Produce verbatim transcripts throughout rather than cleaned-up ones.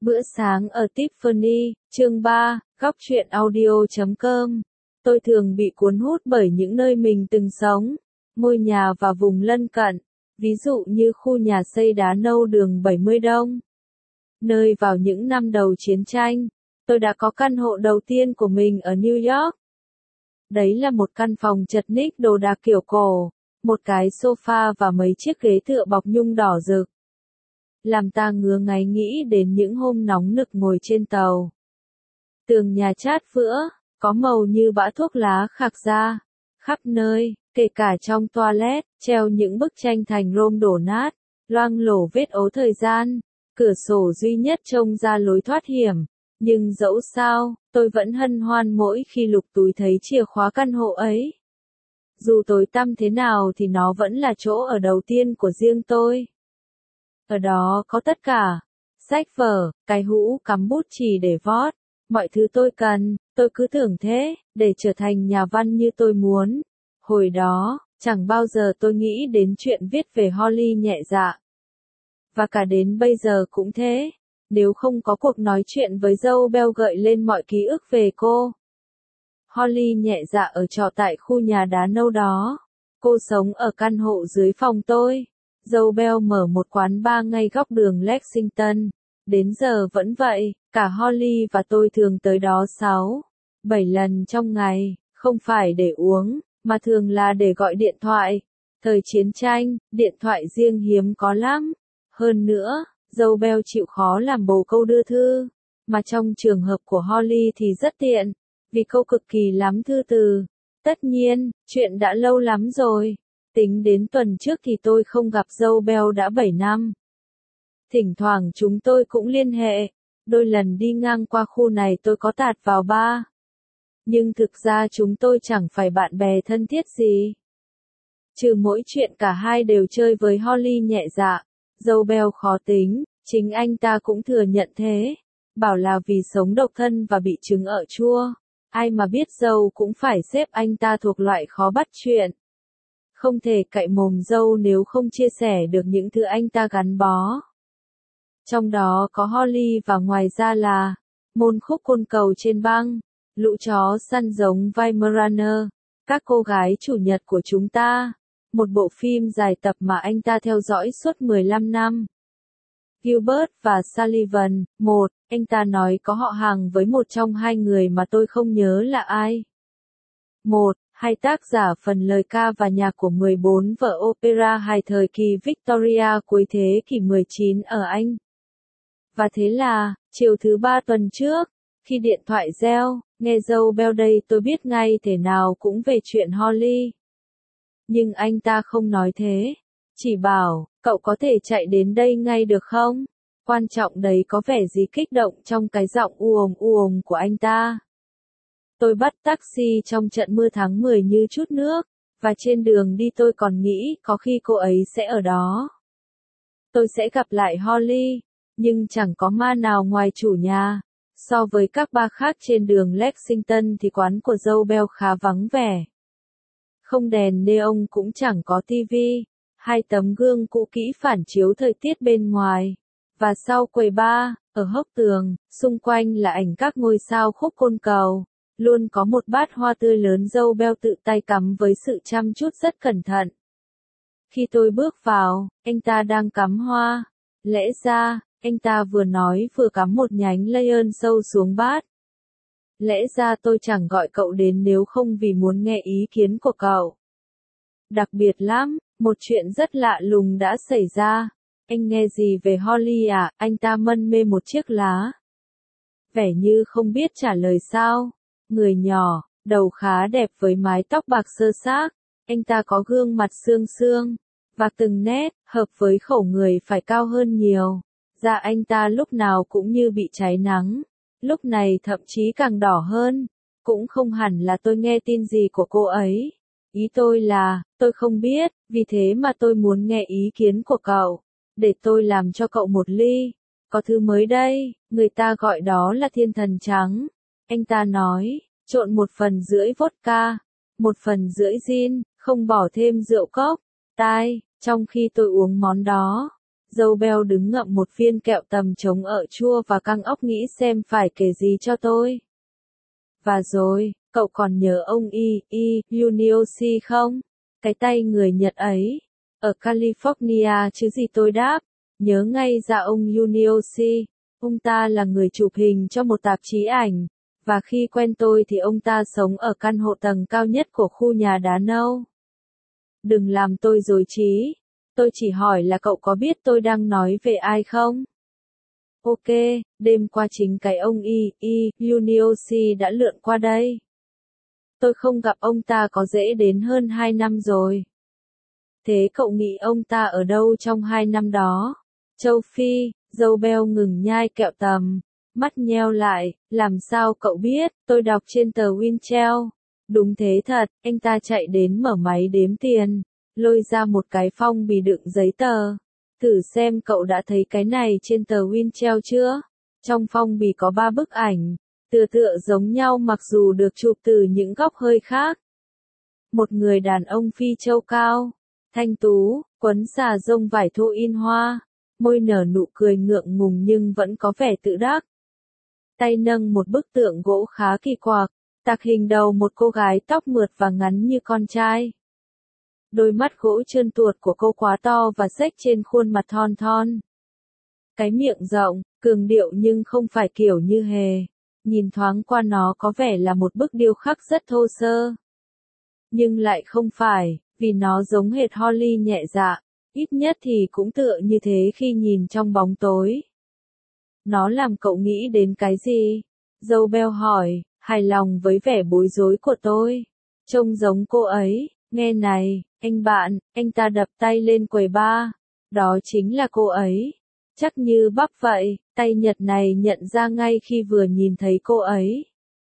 Bữa sáng ở Tiffany, chương ba, góc truyện audio chấm com. Tôi thường bị cuốn hút bởi những nơi mình từng sống, ngôi nhà và vùng lân cận, ví dụ như khu nhà xây đá nâu đường bảy mươi Đông. Nơi vào những năm đầu chiến tranh, tôi đã có căn hộ đầu tiên của mình ở New York. Đấy là một căn phòng chật ních đồ đạc kiểu cổ, một cái sofa và mấy chiếc ghế tựa bọc nhung đỏ rực. Làm ta ngứa ngáy nghĩ đến những hôm nóng nực ngồi trên tàu. Tường nhà chát vữa, có màu như bã thuốc lá khạc ra, khắp nơi, kể cả trong toilet, treo những bức tranh thành rôm đổ nát, loang lổ vết ố thời gian, cửa sổ duy nhất trông ra lối thoát hiểm. Nhưng dẫu sao, tôi vẫn hân hoan mỗi khi lục túi thấy chìa khóa căn hộ ấy. Dù tối tăm thế nào thì nó vẫn là chỗ ở đầu tiên của riêng tôi. Ở đó có tất cả, sách vở, cái hũ cắm bút chì để vót, mọi thứ tôi cần, tôi cứ tưởng thế, để trở thành nhà văn như tôi muốn. Hồi đó, chẳng bao giờ tôi nghĩ đến chuyện viết về Holly nhẹ dạ. Và cả đến bây giờ cũng thế, nếu không có cuộc nói chuyện với dâu Bell gợi lên mọi ký ức về cô. Holly nhẹ dạ ở trọ tại khu nhà đá nâu đó. Cô sống ở căn hộ dưới phòng tôi. Dâu Bell mở một quán bar ngay góc đường Lexington. Đến giờ vẫn vậy, cả Holly và tôi thường tới đó sáu, bảy lần trong ngày, không phải để uống, mà thường là để gọi điện thoại. Thời chiến tranh, điện thoại riêng hiếm có lắm. Hơn nữa, dâu Bell chịu khó làm bồ câu đưa thư, mà trong trường hợp của Holly thì rất tiện, vì câu cực kỳ lắm thư từ. Tất nhiên, chuyện đã lâu lắm rồi. Tính đến tuần trước thì tôi không gặp dâu Bell đã bảy năm. Thỉnh thoảng chúng tôi cũng liên hệ, đôi lần đi ngang qua khu này tôi có tạt vào bar. Nhưng thực ra chúng tôi chẳng phải bạn bè thân thiết gì. Trừ mỗi chuyện cả hai đều chơi với Holly nhẹ dạ, dâu Bell khó tính, chính anh ta cũng thừa nhận thế. Bảo là vì sống độc thân và bị chứng ợ chua, ai mà biết dâu cũng phải xếp anh ta thuộc loại khó bắt chuyện. Không thể cậy mồm dâu nếu không chia sẻ được những thứ anh ta gắn bó. Trong đó có Holly và ngoài ra là môn khúc côn cầu trên băng, lũ chó săn giống Weimaraner, các cô gái chủ nhật của chúng ta, một bộ phim dài tập mà anh ta theo dõi suốt mười lăm năm. Gilbert và Sullivan, một, anh ta nói có họ hàng với một trong hai người mà tôi không nhớ là ai. Một, hai tác giả phần lời ca và nhạc của mười bốn vở opera hài thời kỳ Victoria cuối thế kỷ mười chín ở Anh. Và thế là, chiều thứ ba tuần trước, khi điện thoại reo, nghe dâu Bell đây tôi biết ngay thể nào cũng về chuyện Holly. Nhưng anh ta không nói thế, chỉ bảo, cậu có thể chạy đến đây ngay được không? Quan trọng đấy có vẻ gì kích động trong cái giọng u ồm u ồm của anh ta. Tôi bắt taxi trong trận mưa tháng mười như chút nước, và trên đường đi tôi còn nghĩ có khi cô ấy sẽ ở đó. Tôi sẽ gặp lại Holly, nhưng chẳng có ma nào ngoài chủ nhà. So với các bar khác trên đường Lexington thì quán của dâu Bell khá vắng vẻ. Không đèn neon cũng chẳng có tivi, hai tấm gương cũ kỹ phản chiếu thời tiết bên ngoài. Và sau quầy bar, ở hốc tường, xung quanh là ảnh các ngôi sao khúc côn cầu. Luôn có một bát hoa tươi lớn dâu Bell tự tay cắm với sự chăm chút rất cẩn thận. Khi tôi bước vào, anh ta đang cắm hoa. Lẽ ra, anh ta vừa nói vừa cắm một nhánh lion sâu xuống bát. Lẽ ra tôi chẳng gọi cậu đến nếu không vì muốn nghe ý kiến của cậu. Đặc biệt lắm, một chuyện rất lạ lùng đã xảy ra. Anh nghe gì về Holly à? Anh ta mân mê một chiếc lá. Vẻ như không biết trả lời sao. Người nhỏ, đầu khá đẹp với mái tóc bạc sơ xác. Anh ta có gương mặt xương xương, và từng nét, hợp với khẩu người phải cao hơn nhiều. Da anh ta lúc nào cũng như bị cháy nắng. Lúc này thậm chí càng đỏ hơn. Cũng không hẳn là tôi nghe tin gì của cô ấy. Ý tôi là, tôi không biết, vì thế mà tôi muốn nghe ý kiến của cậu. Để tôi làm cho cậu một ly. Có thứ mới đây, người ta gọi đó là thiên thần trắng. Anh ta nói, trộn một phần rưỡi vodka, một phần rưỡi gin, không bỏ thêm rượu cốc. Tai, trong khi tôi uống món đó, Dâu beo đứng ngậm một viên kẹo tầm trống ợ chua và căng óc nghĩ xem phải kể gì cho tôi. Và rồi, cậu còn nhớ ông Y, Y, Yunioshi không? Cái tay người Nhật ấy. Ở California chứ gì, tôi đáp. Nhớ ngay ra ông Yunioshi. Ông ta là người chụp hình cho một tạp chí ảnh. Và khi quen tôi thì ông ta sống ở căn hộ tầng cao nhất của khu nhà đá nâu. Đừng làm tôi rối trí. Tôi chỉ hỏi là cậu có biết tôi đang nói về ai không? Ok, đêm qua chính cái ông Y, Y, Yunioshi đã lượn qua đây. Tôi không gặp ông ta có dễ đến hơn hai năm rồi. Thế cậu nghĩ ông ta ở đâu trong hai năm đó? Châu Phi, dâu beo ngừng nhai kẹo tầm, mắt nheo lại, làm sao cậu biết, tôi đọc trên tờ Winchell. Đúng thế thật, anh ta chạy đến mở máy đếm tiền, lôi ra một cái phong bì đựng giấy tờ. Thử xem cậu đã thấy cái này trên tờ Winchell chưa? Trong phong bì có ba bức ảnh, tựa tựa giống nhau mặc dù được chụp từ những góc hơi khác. Một người đàn ông phi châu cao, thanh tú, quấn xà rông vải thô in hoa, môi nở nụ cười ngượng ngùng nhưng vẫn có vẻ tự đắc. Tay nâng một bức tượng gỗ khá kỳ quặc, tạc hình đầu một cô gái tóc mượt và ngắn như con trai. Đôi mắt gỗ trơn tuột của cô quá to và xếch trên khuôn mặt thon thon. Cái miệng rộng, cường điệu nhưng không phải kiểu như hề. Nhìn thoáng qua nó có vẻ là một bức điêu khắc rất thô sơ. Nhưng lại không phải, vì nó giống hệt Holly nhẹ dạ, ít nhất thì cũng tựa như thế khi nhìn trong bóng tối. Nó làm cậu nghĩ đến cái gì? Dâu beo hỏi, hài lòng với vẻ bối rối của tôi. Trông giống cô ấy, nghe này, anh bạn, anh ta đập tay lên quầy bar. Đó chính là cô ấy. Chắc như bắp vậy, tay Nhật này nhận ra ngay khi vừa nhìn thấy cô ấy.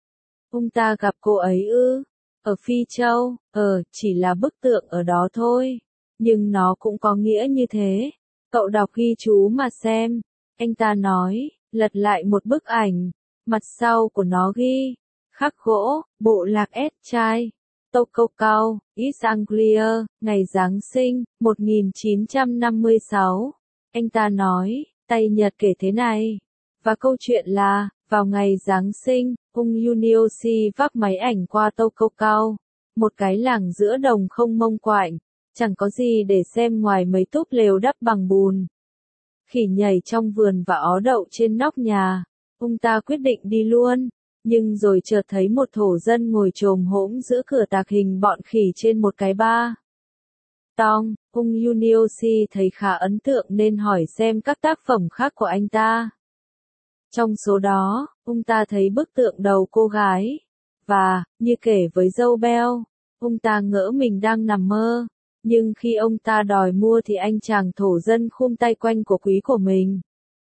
Ông ta gặp cô ấy ư? Ở Phi Châu, ờ, chỉ là bức tượng ở đó thôi. Nhưng nó cũng có nghĩa như thế. Cậu đọc ghi chú mà xem. Anh ta nói, lật lại một bức ảnh. Mặt sau của nó ghi, khắc gỗ, bộ lạc ép trai. Tokyo, East Anglia, ngày Giáng sinh, một nghìn chín trăm năm mươi sáu. Anh ta nói, tay Nhật kể thế này. Và câu chuyện là, vào ngày Giáng sinh, ông Yunioshi vác máy ảnh qua Tokyo, một cái làng giữa đồng không mông quạnh, chẳng có gì để xem ngoài mấy túp lều đắp bằng bùn. Khỉ nhảy trong vườn và ó đậu trên nóc nhà, ông ta quyết định đi luôn, nhưng rồi chợt thấy một thổ dân ngồi chồm hổm giữa cửa tạc hình bọn khỉ trên một cái bar. Tong, ông Yunioshi thấy khá ấn tượng nên hỏi xem các tác phẩm khác của anh ta. Trong số đó, ông ta thấy bức tượng đầu cô gái. Và, như kể với dâu beo, ông ta ngỡ mình đang nằm mơ. Nhưng khi ông ta đòi mua thì anh chàng thổ dân khum tay quanh của quý của mình.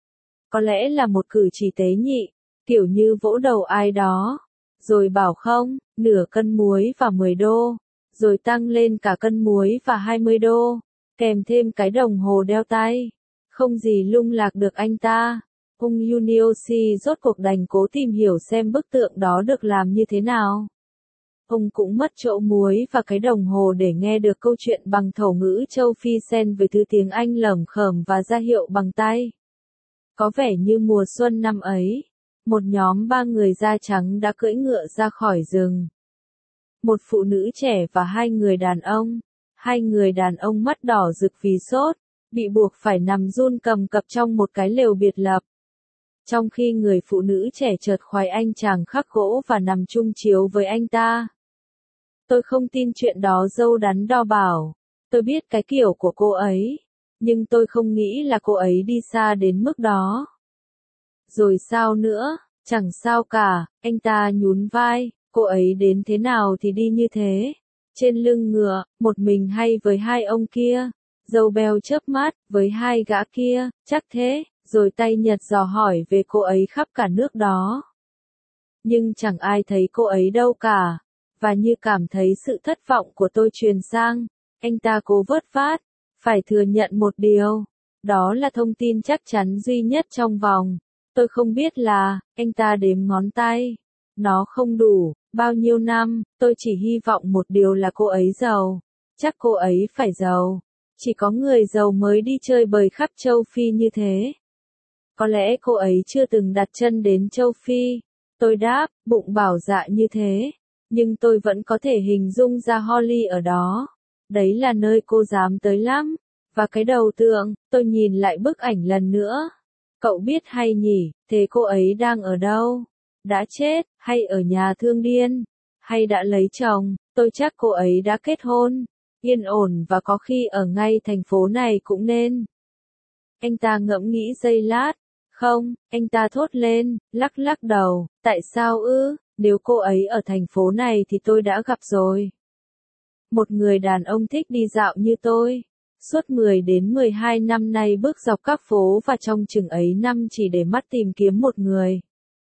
Có lẽ là một cử chỉ tế nhị, kiểu như vỗ đầu ai đó. Rồi bảo không, nửa cân muối và mười đô. Rồi tăng lên cả cân muối và hai mươi đô. Kèm thêm cái đồng hồ đeo tay. Không gì lung lạc được anh ta. Ông Yunioshi rốt cuộc đành cố tìm hiểu xem bức tượng đó được làm như thế nào. Ông cũng mất chỗ muối và cái đồng hồ để nghe được câu chuyện bằng thổ ngữ châu Phi xen với thứ tiếng Anh lởm khởm và ra hiệu bằng tay. Có vẻ như mùa xuân năm ấy, một nhóm ba người da trắng đã cưỡi ngựa ra khỏi rừng. Một phụ nữ trẻ và hai người đàn ông. Hai người đàn ông mắt đỏ rực vì sốt, bị buộc phải nằm run cầm cập trong một cái lều biệt lập. Trong khi người phụ nữ trẻ chợt khoái anh chàng khắc gỗ và nằm chung chiếu với anh ta. Tôi không tin chuyện đó, dâu đắn đo bảo. Tôi biết cái kiểu của cô ấy. Nhưng tôi không nghĩ là cô ấy đi xa đến mức đó. Rồi sao nữa, chẳng sao cả, anh ta nhún vai, cô ấy đến thế nào thì đi như thế. Trên lưng ngựa, một mình hay với hai ông kia. Dâu beo chớp mắt, với hai gã kia, chắc thế. Rồi tay Nhật dò hỏi về cô ấy khắp cả nước đó. Nhưng chẳng ai thấy cô ấy đâu cả. Và như cảm thấy sự thất vọng của tôi truyền sang, anh ta cố vớt vát, phải thừa nhận một điều. Đó là thông tin chắc chắn duy nhất trong vòng. Tôi không biết là, anh ta đếm ngón tay. Nó không đủ, bao nhiêu năm, tôi chỉ hy vọng một điều là cô ấy giàu. Chắc cô ấy phải giàu. Chỉ có người giàu mới đi chơi bời khắp châu Phi như thế. Có lẽ cô ấy chưa từng đặt chân đến châu Phi. Tôi đáp, bụng bảo dạ như thế. Nhưng tôi vẫn có thể hình dung ra Holly ở đó. Đấy là nơi cô dám tới lắm. Và cái đầu tượng, tôi nhìn lại bức ảnh lần nữa. Cậu biết hay nhỉ, thế cô ấy đang ở đâu? Đã chết, hay ở nhà thương điên? Hay đã lấy chồng? Tôi chắc cô ấy đã kết hôn. Yên ổn và có khi ở ngay thành phố này cũng nên. Anh ta ngẫm nghĩ giây lát. Không, anh ta thốt lên, lắc lắc đầu, tại sao ư, nếu cô ấy ở thành phố này thì tôi đã gặp rồi. Một người đàn ông thích đi dạo như tôi. Suốt mười đến mười hai năm nay bước dọc các phố và trong chừng ấy năm chỉ để mắt tìm kiếm một người.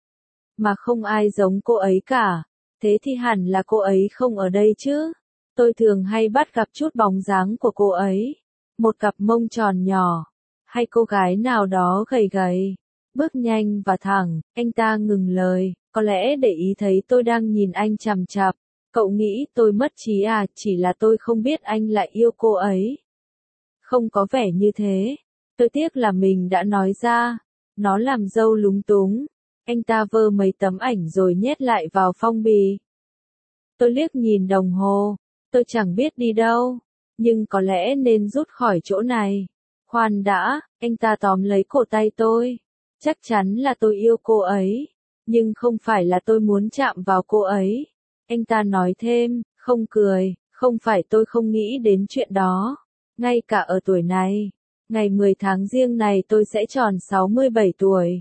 Mà không ai giống cô ấy cả. Thế thì hẳn là cô ấy không ở đây chứ. Tôi thường hay bắt gặp chút bóng dáng của cô ấy. Một cặp mông tròn nhỏ. Hay cô gái nào đó gầy gầy. Bước nhanh và thẳng, anh ta ngừng lời, có lẽ để ý thấy tôi đang nhìn anh chằm chằm. Cậu nghĩ tôi mất trí à, chỉ là tôi không biết anh lại yêu cô ấy. Không có vẻ như thế. Tôi tiếc là mình đã nói ra. Nó làm dâu lúng túng. Anh ta vơ mấy tấm ảnh rồi nhét lại vào phong bì. Tôi liếc nhìn đồng hồ. Tôi chẳng biết đi đâu. Nhưng có lẽ nên rút khỏi chỗ này. Khoan đã, anh ta tóm lấy cổ tay tôi. Chắc chắn là tôi yêu cô ấy. Nhưng không phải là tôi muốn chạm vào cô ấy. Anh ta nói thêm, không cười, không phải tôi không nghĩ đến chuyện đó. Ngay cả ở tuổi này, ngày mười tháng giêng này tôi sẽ tròn sáu mươi bảy tuổi.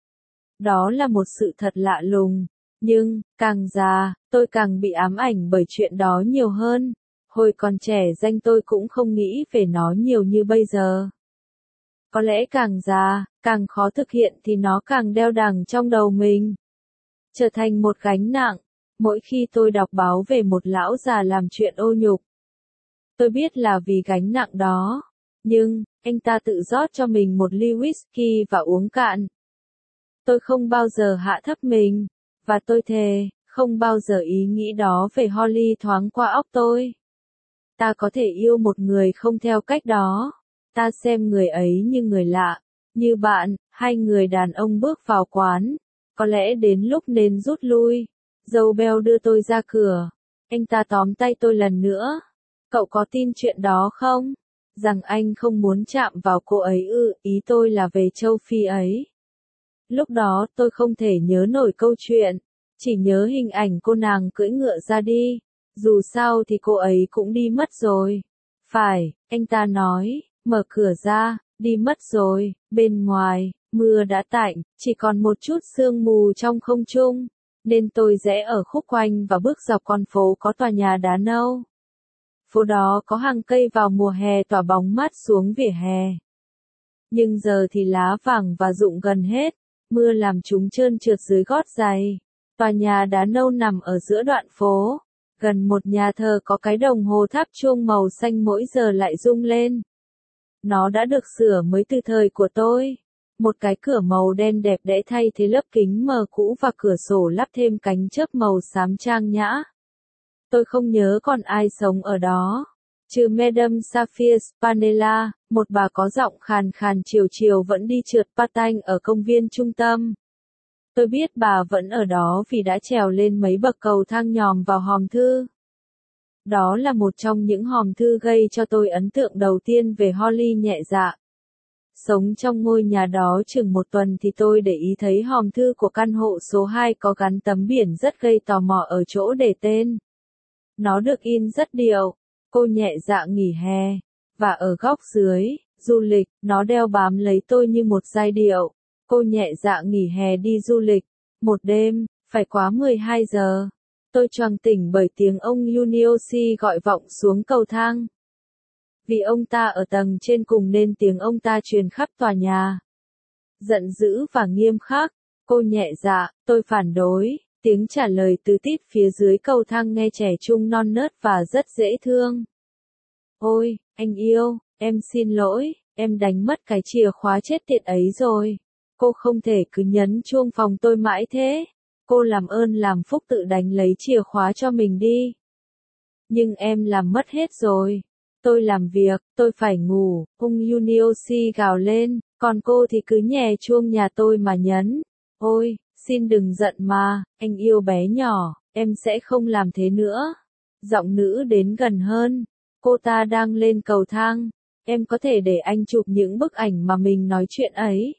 Đó là một sự thật lạ lùng. Nhưng, càng già, tôi càng bị ám ảnh bởi chuyện đó nhiều hơn. Hồi còn trẻ danh tôi cũng không nghĩ về nó nhiều như bây giờ. Có lẽ càng già, càng khó thực hiện thì nó càng đeo đằng trong đầu mình. Trở thành một gánh nặng. Mỗi khi tôi đọc báo về một lão già làm chuyện ô nhục. Tôi biết là vì gánh nặng đó. Nhưng, anh ta tự rót cho mình một ly whisky và uống cạn. Tôi không bao giờ hạ thấp mình. Và tôi thề, không bao giờ ý nghĩ đó về Holly thoáng qua óc tôi. Ta có thể yêu một người không theo cách đó. Ta xem người ấy như người lạ. Như bạn, hai người đàn ông bước vào quán. Có lẽ đến lúc nên rút lui. Dâu beo đưa tôi ra cửa. Anh ta tóm tay tôi lần nữa. Cậu có tin chuyện đó không? Rằng anh không muốn chạm vào cô ấy ư, ý tôi là về châu Phi ấy. Lúc đó tôi không thể nhớ nổi câu chuyện. Chỉ nhớ hình ảnh cô nàng cưỡi ngựa ra đi. Dù sao thì cô ấy cũng đi mất rồi. Phải, anh ta nói, mở cửa ra, đi mất rồi, bên ngoài, mưa đã tạnh, chỉ còn một chút sương mù trong không trung. Nên tôi rẽ ở khúc quanh và bước dọc con phố có tòa nhà đá nâu. Phố đó có hàng cây vào mùa hè tỏa bóng mát xuống vỉa hè. Nhưng giờ thì lá vàng và rụng gần hết, mưa làm chúng trơn trượt dưới gót giày. Tòa nhà đá nâu nằm ở giữa đoạn phố. Gần một nhà thờ có cái đồng hồ tháp chuông màu xanh mỗi giờ lại rung lên. Nó đã được sửa mới từ thời của tôi. Một cái cửa màu đen đẹp đẽ thay thế lớp kính mờ cũ và cửa sổ lắp thêm cánh chớp màu xám trang nhã. Tôi không nhớ còn ai sống ở đó. Trừ Madame Sophia Spanella, một bà có giọng khàn khàn chiều chiều vẫn đi trượt patin ở công viên trung tâm. Tôi biết bà vẫn ở đó vì đã trèo lên mấy bậc cầu thang nhòm vào hòm thư. Đó là một trong những hòm thư gây cho tôi ấn tượng đầu tiên về Holly nhẹ dạ. Sống trong ngôi nhà đó chừng một tuần thì tôi để ý thấy hòm thư của căn hộ số hai có gắn tấm biển rất gây tò mò ở chỗ để tên. Nó được in rất điệu, cô nhẹ dạ nghỉ hè, và ở góc dưới, du lịch, nó đeo bám lấy tôi như một giai điệu. Cô nhẹ dạ nghỉ hè đi du lịch, một đêm, phải quá mười hai giờ. Tôi choàng tỉnh bởi tiếng ông Yunioshi gọi vọng xuống cầu thang. Vì ông ta ở tầng trên cùng nên tiếng ông ta truyền khắp tòa nhà. Giận dữ và nghiêm khắc, cô nhẹ dạ, tôi phản đối, tiếng trả lời từ tít phía dưới cầu thang nghe trẻ trung non nớt và rất dễ thương. Ôi, anh yêu, em xin lỗi, em đánh mất cái chìa khóa chết tiệt ấy rồi. Cô không thể cứ nhấn chuông phòng tôi mãi thế. Cô làm ơn làm phúc tự đánh lấy chìa khóa cho mình đi. Nhưng em làm mất hết rồi. Tôi làm việc, tôi phải ngủ, ung Yunioshi gào lên, còn cô thì cứ nhè chuông nhà tôi mà nhấn. Ôi, xin đừng giận mà, anh yêu bé nhỏ, em sẽ không làm thế nữa. Giọng nữ đến gần hơn, cô ta đang lên cầu thang, em có thể để anh chụp những bức ảnh mà mình nói chuyện ấy.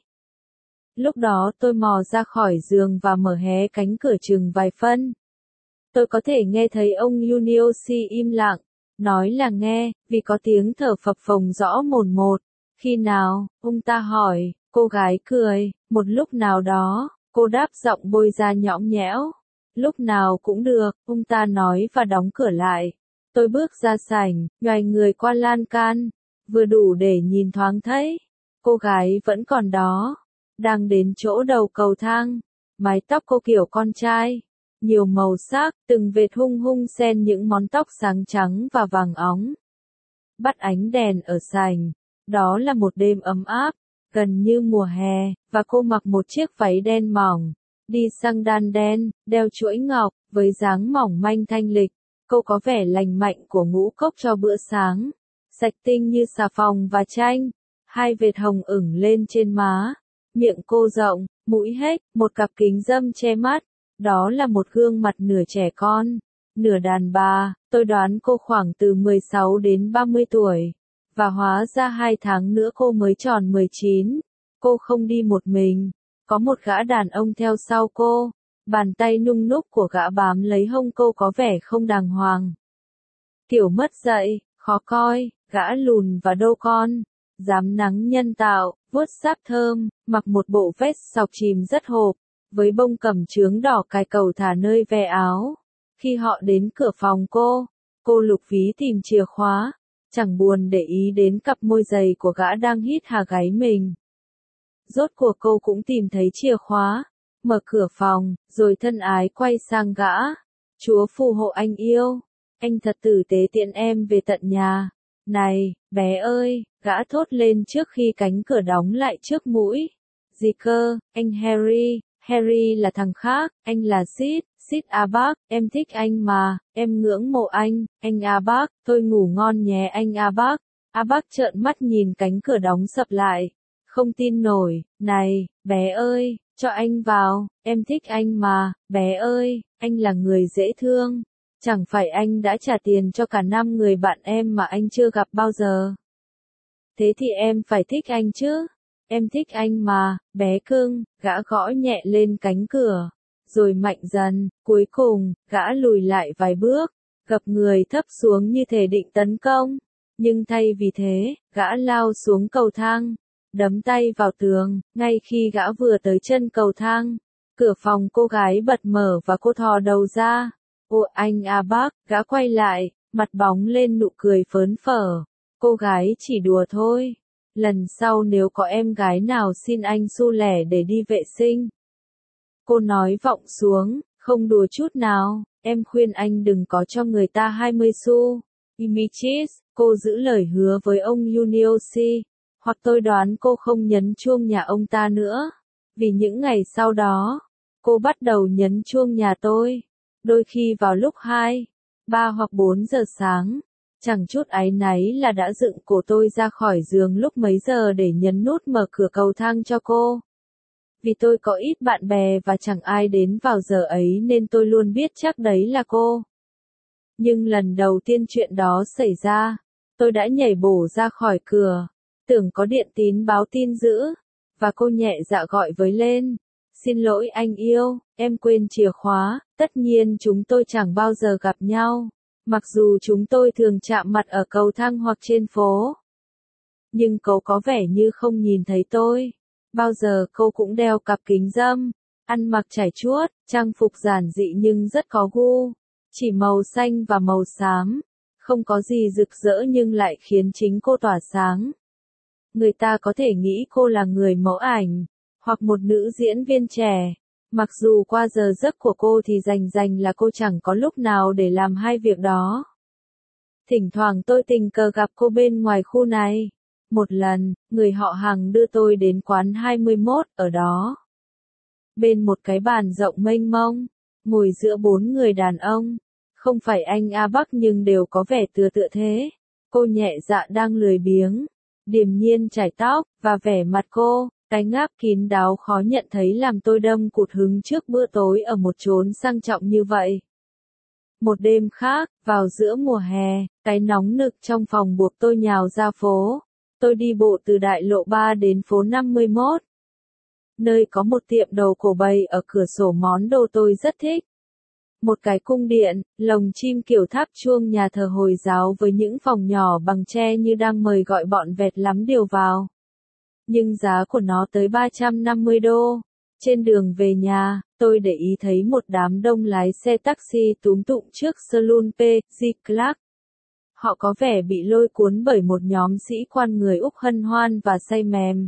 Lúc đó tôi mò ra khỏi giường và mở hé cánh cửa chừng vài phân. Tôi có thể nghe thấy ông Yunioshi im lặng, nói là nghe, vì có tiếng thở phập phồng rõ mồn một. Khi nào, ông ta hỏi, cô gái cười, một lúc nào đó, cô đáp giọng bôi ra nhõng nhẽo. Lúc nào cũng được, ông ta nói và đóng cửa lại. Tôi bước ra sảnh, nhoài người qua lan can, vừa đủ để nhìn thoáng thấy. Cô gái vẫn còn đó, đang đến chỗ đầu cầu thang, mái tóc cô kiểu con trai. Nhiều màu sắc, từng vệt hung hung xen những món tóc sáng trắng và vàng óng. Bắt ánh đèn ở sảnh, đó là một đêm ấm áp, gần như mùa hè, và cô mặc một chiếc váy đen mỏng, đi xăng đan đen, đeo chuỗi ngọc, với dáng mỏng manh thanh lịch. Cô có vẻ lành mạnh của ngũ cốc cho bữa sáng, sạch tinh như xà phòng và chanh, hai vệt hồng ửng lên trên má, miệng cô rộng, mũi hếch, một cặp kính râm che mắt. Đó là một gương mặt nửa trẻ con, nửa đàn bà, tôi đoán cô khoảng từ mười sáu đến ba mươi tuổi, và hóa ra hai tháng nữa cô mới tròn mười chín. Cô không đi một mình, có một gã đàn ông theo sau cô, bàn tay nung núc của gã bám lấy hông cô có vẻ không đàng hoàng. Kiểu mất dạy, khó coi, gã lùn và đô con, dám nắng nhân tạo, vuốt sáp thơm, mặc một bộ vest sọc chìm rất hộp, với bông cẩm chướng đỏ cài cầu thả nơi ve áo. Khi họ đến cửa phòng cô, cô lục ví tìm chìa khóa, chẳng buồn để ý đến cặp môi dày của gã đang hít hà gáy mình. Rốt cuộc cô cũng tìm thấy chìa khóa, mở cửa phòng, rồi thân ái quay sang gã. Chúa phù hộ anh yêu, anh thật tử tế tiện em về tận nhà. Này, bé ơi, gã thốt lên trước khi cánh cửa đóng lại trước mũi. Gì cơ, anh Harry? Harry là thằng khác, anh là Sid, Sid Abbott, em thích anh mà, em ngưỡng mộ anh, anh Abbott, tôi ngủ ngon nhé anh Abbott. Abbott trợn mắt nhìn cánh cửa đóng sập lại, không tin nổi, này, bé ơi, cho anh vào, em thích anh mà, bé ơi, anh là người dễ thương, chẳng phải anh đã trả tiền cho cả năm người bạn em mà anh chưa gặp bao giờ. Thế thì em phải thích anh chứ. Em thích anh mà, bé cưng, gã gõ nhẹ lên cánh cửa, rồi mạnh dần, cuối cùng, gã lùi lại vài bước, gập người thấp xuống như thể định tấn công, nhưng thay vì thế, gã lao xuống cầu thang, đấm tay vào tường, ngay khi gã vừa tới chân cầu thang, cửa phòng cô gái bật mở và cô thò đầu ra. Ô anh Abbott, gã quay lại, mặt bóng lên nụ cười phớn phở, cô gái chỉ đùa thôi. Lần sau nếu có em gái nào xin anh xu lẻ để đi vệ sinh. Cô nói vọng xuống, không đùa chút nào, em khuyên anh đừng có cho người ta hai mươi xu. Imichis, cô giữ lời hứa với ông Yunioshi, hoặc tôi đoán cô không nhấn chuông nhà ông ta nữa. Vì những ngày sau đó, cô bắt đầu nhấn chuông nhà tôi, đôi khi vào lúc hai, ba hoặc bốn giờ sáng. Chẳng chút áy náy là đã dựng cổ tôi ra khỏi giường lúc mấy giờ để nhấn nút mở cửa cầu thang cho cô. Vì tôi có ít bạn bè và chẳng ai đến vào giờ ấy nên tôi luôn biết chắc đấy là cô. Nhưng lần đầu tiên chuyện đó xảy ra, tôi đã nhảy bổ ra khỏi cửa, tưởng có điện tín báo tin dữ, và cô nhẹ dạ gọi với lên. Xin lỗi anh yêu, em quên chìa khóa, tất nhiên chúng tôi chẳng bao giờ gặp nhau. Mặc dù chúng tôi thường chạm mặt ở cầu thang hoặc trên phố. Nhưng cô có vẻ như không nhìn thấy tôi. Bao giờ cô cũng đeo cặp kính râm, ăn mặc trải chuốt, trang phục giản dị nhưng rất có gu. Chỉ màu xanh và màu xám. Không có gì rực rỡ nhưng lại khiến chính cô tỏa sáng. Người ta có thể nghĩ cô là người mẫu ảnh, hoặc một nữ diễn viên trẻ. Mặc dù qua giờ giấc của cô thì rành rành là cô chẳng có lúc nào để làm hai việc đó. Thỉnh thoảng tôi tình cờ gặp cô bên ngoài khu này. Một lần, người họ hàng đưa tôi đến quán hai mươi mốt ở đó. Bên một cái bàn rộng mênh mông, ngồi giữa bốn người đàn ông. Không phải anh Abbott nhưng đều có vẻ tựa tựa thế. Cô nhẹ dạ đang lười biếng, điềm nhiên chải tóc, và vẻ mặt cô, cái ngáp kín đáo khó nhận thấy làm tôi đâm cụt hứng trước bữa tối ở một chốn sang trọng như vậy. Một đêm khác, vào giữa mùa hè, cái nóng nực trong phòng buộc tôi nhào ra phố. Tôi đi bộ từ đại lộ ba đến phố năm mươi mốt. Nơi có một tiệm đồ cổ bày ở cửa sổ món đồ tôi rất thích. Một cái cung điện, lồng chim kiểu tháp chuông nhà thờ Hồi giáo với những phòng nhỏ bằng tre như đang mời gọi bọn vẹt lắm điều vào. Nhưng giá của nó tới ba trăm năm mươi đô. Trên đường về nhà, tôi để ý thấy một đám đông lái xe taxi túm tụm trước saloon pê giê Clark. Họ có vẻ bị lôi cuốn bởi một nhóm sĩ quan người Úc hân hoan và say mềm.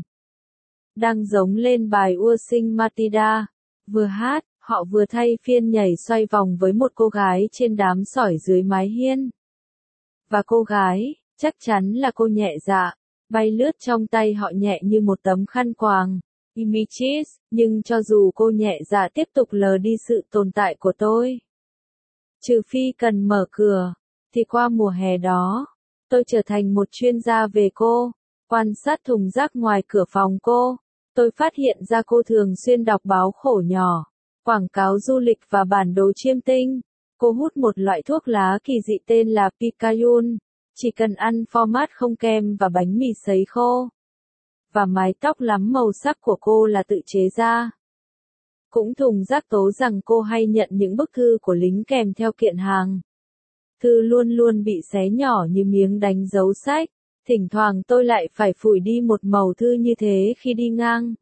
Đang giống lên bài ua sinh Matilda. Vừa hát, họ vừa thay phiên nhảy xoay vòng với một cô gái trên đám sỏi dưới mái hiên. Và cô gái, chắc chắn là cô nhẹ dạ, bay lướt trong tay họ nhẹ như một tấm khăn quàng. Images, nhưng cho dù cô nhẹ dạ tiếp tục lờ đi sự tồn tại của tôi. Trừ phi cần mở cửa, thì qua mùa hè đó, tôi trở thành một chuyên gia về cô. Quan sát thùng rác ngoài cửa phòng cô, tôi phát hiện ra cô thường xuyên đọc báo khổ nhỏ, quảng cáo du lịch và bản đồ chiêm tinh. Cô hút một loại thuốc lá kỳ dị tên là Picayune, chỉ cần ăn format không kem và bánh mì sấy khô. Và mái tóc lắm màu sắc của cô là tự chế ra. Cũng thùng rác tố rằng cô hay nhận những bức thư của lính kèm theo kiện hàng. Thư luôn luôn bị xé nhỏ như miếng đánh dấu sách. Thỉnh thoảng tôi lại phải phủi đi một mẩu thư như thế khi đi ngang.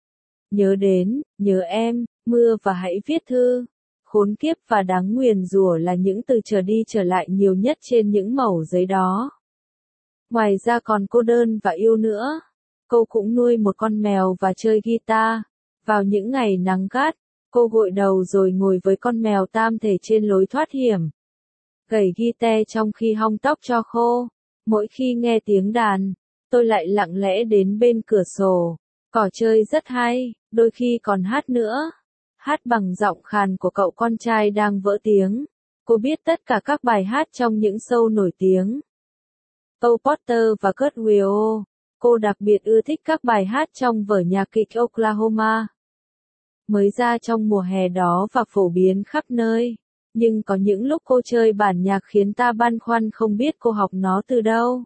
Nhớ đến, nhớ em, mưa và hãy viết thư. Khốn kiếp và đáng nguyền rủa là những từ trở đi trở lại nhiều nhất trên những mẩu giấy đó. Ngoài ra còn cô đơn và yêu nữa. Cô cũng nuôi một con mèo và chơi guitar. Vào những ngày nắng gắt, cô gội đầu rồi ngồi với con mèo tam thể trên lối thoát hiểm. Gảy guitar trong khi hong tóc cho khô. Mỗi khi nghe tiếng đàn, tôi lại lặng lẽ đến bên cửa sổ. Cỏ chơi rất hay, đôi khi còn hát nữa. Hát bằng giọng khàn của cậu con trai đang vỡ tiếng. Cô biết tất cả các bài hát trong những show nổi tiếng. Cole Porter và Kurt Weill. Cô đặc biệt ưa thích các bài hát trong vở nhạc kịch Oklahoma. Mới ra trong mùa hè đó và phổ biến khắp nơi. Nhưng có những lúc cô chơi bản nhạc khiến ta băn khoăn không biết cô học nó từ đâu.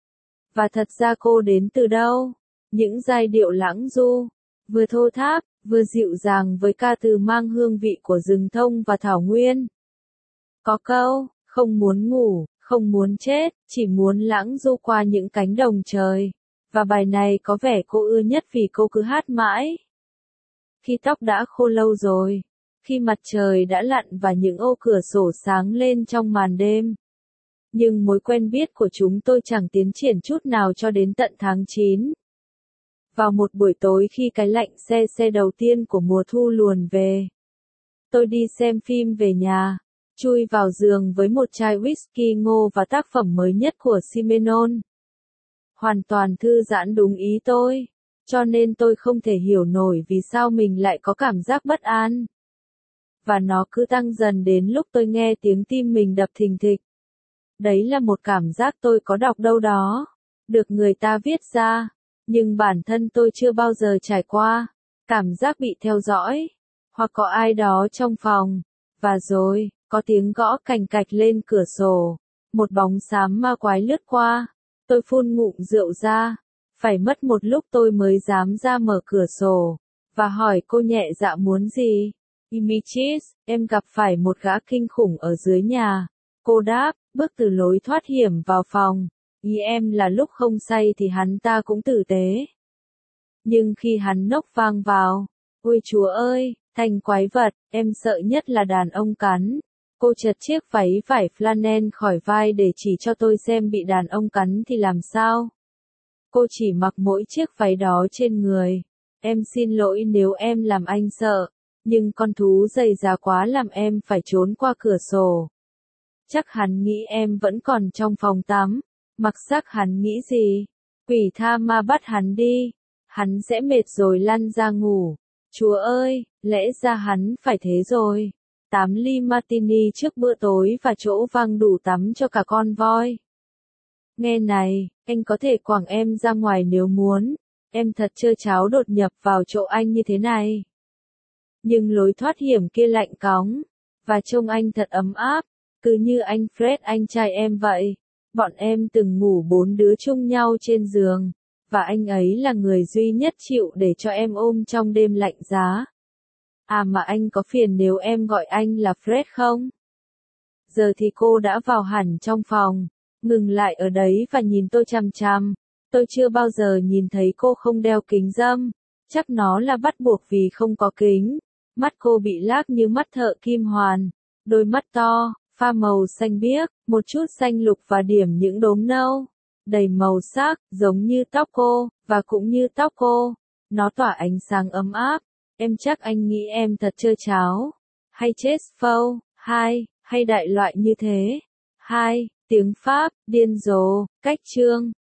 Và thật ra cô đến từ đâu? Những giai điệu lãng du, vừa thô tháp, vừa dịu dàng với ca từ mang hương vị của rừng thông và thảo nguyên. Có câu, không muốn ngủ, không muốn chết, chỉ muốn lãng du qua những cánh đồng trời. Và bài này có vẻ cô ưa nhất vì cô cứ hát mãi. Khi tóc đã khô lâu rồi, khi mặt trời đã lặn và những ô cửa sổ sáng lên trong màn đêm. Nhưng mối quen biết của chúng tôi chẳng tiến triển chút nào cho đến tận tháng chín. Vào một buổi tối khi cái lạnh se se đầu tiên của mùa thu luồn về, tôi đi xem phim về nhà, chui vào giường với một chai whisky ngô và tác phẩm mới nhất của Simenon. Hoàn toàn thư giãn đúng ý tôi, cho nên tôi không thể hiểu nổi vì sao mình lại có cảm giác bất an. Và nó cứ tăng dần đến lúc tôi nghe tiếng tim mình đập thình thịch. Đấy là một cảm giác tôi có đọc đâu đó, được người ta viết ra, nhưng bản thân tôi chưa bao giờ trải qua. Cảm giác bị theo dõi, hoặc có ai đó trong phòng. Và rồi, có tiếng gõ cành cạch lên cửa sổ. Một bóng xám ma quái lướt qua. Tôi phun ngụm rượu ra. Phải mất một lúc tôi mới dám ra mở cửa sổ. Và hỏi cô nhẹ dạ muốn gì? Images, em gặp phải một gã kinh khủng ở dưới nhà. Cô đáp, bước từ lối thoát hiểm vào phòng. Ý em là lúc không say thì hắn ta cũng tử tế. Nhưng khi hắn nốc vang vào, ôi chúa ơi, thành quái vật, em sợ nhất là đàn ông cắn. Cô chật chiếc váy vải flannel khỏi vai để chỉ cho tôi xem bị đàn ông cắn thì làm sao. Cô chỉ mặc mỗi chiếc váy đó trên người. Em xin lỗi nếu em làm anh sợ, nhưng con thú dày giá quá làm em phải trốn qua cửa sổ. Chắc hắn nghĩ em vẫn còn trong phòng tắm. Mặc xác hắn nghĩ gì? Quỷ tha ma bắt hắn đi. Hắn sẽ mệt rồi lăn ra ngủ. Chúa ơi, lẽ ra hắn phải thế rồi. Tám ly martini trước bữa tối và chỗ vang đủ tắm cho cả con voi. Nghe này, anh có thể quẳng em ra ngoài nếu muốn. Em thật trơ tráo đột nhập vào chỗ anh như thế này. Nhưng lối thoát hiểm kia lạnh cóng. Và trông anh thật ấm áp. Cứ như anh Fred anh trai em vậy. Bọn em từng ngủ bốn đứa chung nhau trên giường. Và anh ấy là người duy nhất chịu để cho em ôm trong đêm lạnh giá. À mà anh có phiền nếu em gọi anh là Fred không? Giờ thì cô đã vào hẳn trong phòng. Ngừng lại ở đấy và nhìn tôi chằm chằm. Tôi chưa bao giờ nhìn thấy cô không đeo kính râm. Chắc nó là bắt buộc vì không có kính. Mắt cô bị lác như mắt thợ kim hoàn. Đôi mắt to, pha màu xanh biếc, một chút xanh lục và điểm những đốm nâu. Đầy màu sắc, giống như tóc cô, và cũng như tóc cô. Nó tỏa ánh sáng ấm áp. Em chắc anh nghĩ em thật trơ tráo. Hay chết phâu, hai, hay đại loại như thế. Hai, tiếng Pháp, điên rồ, cách chương.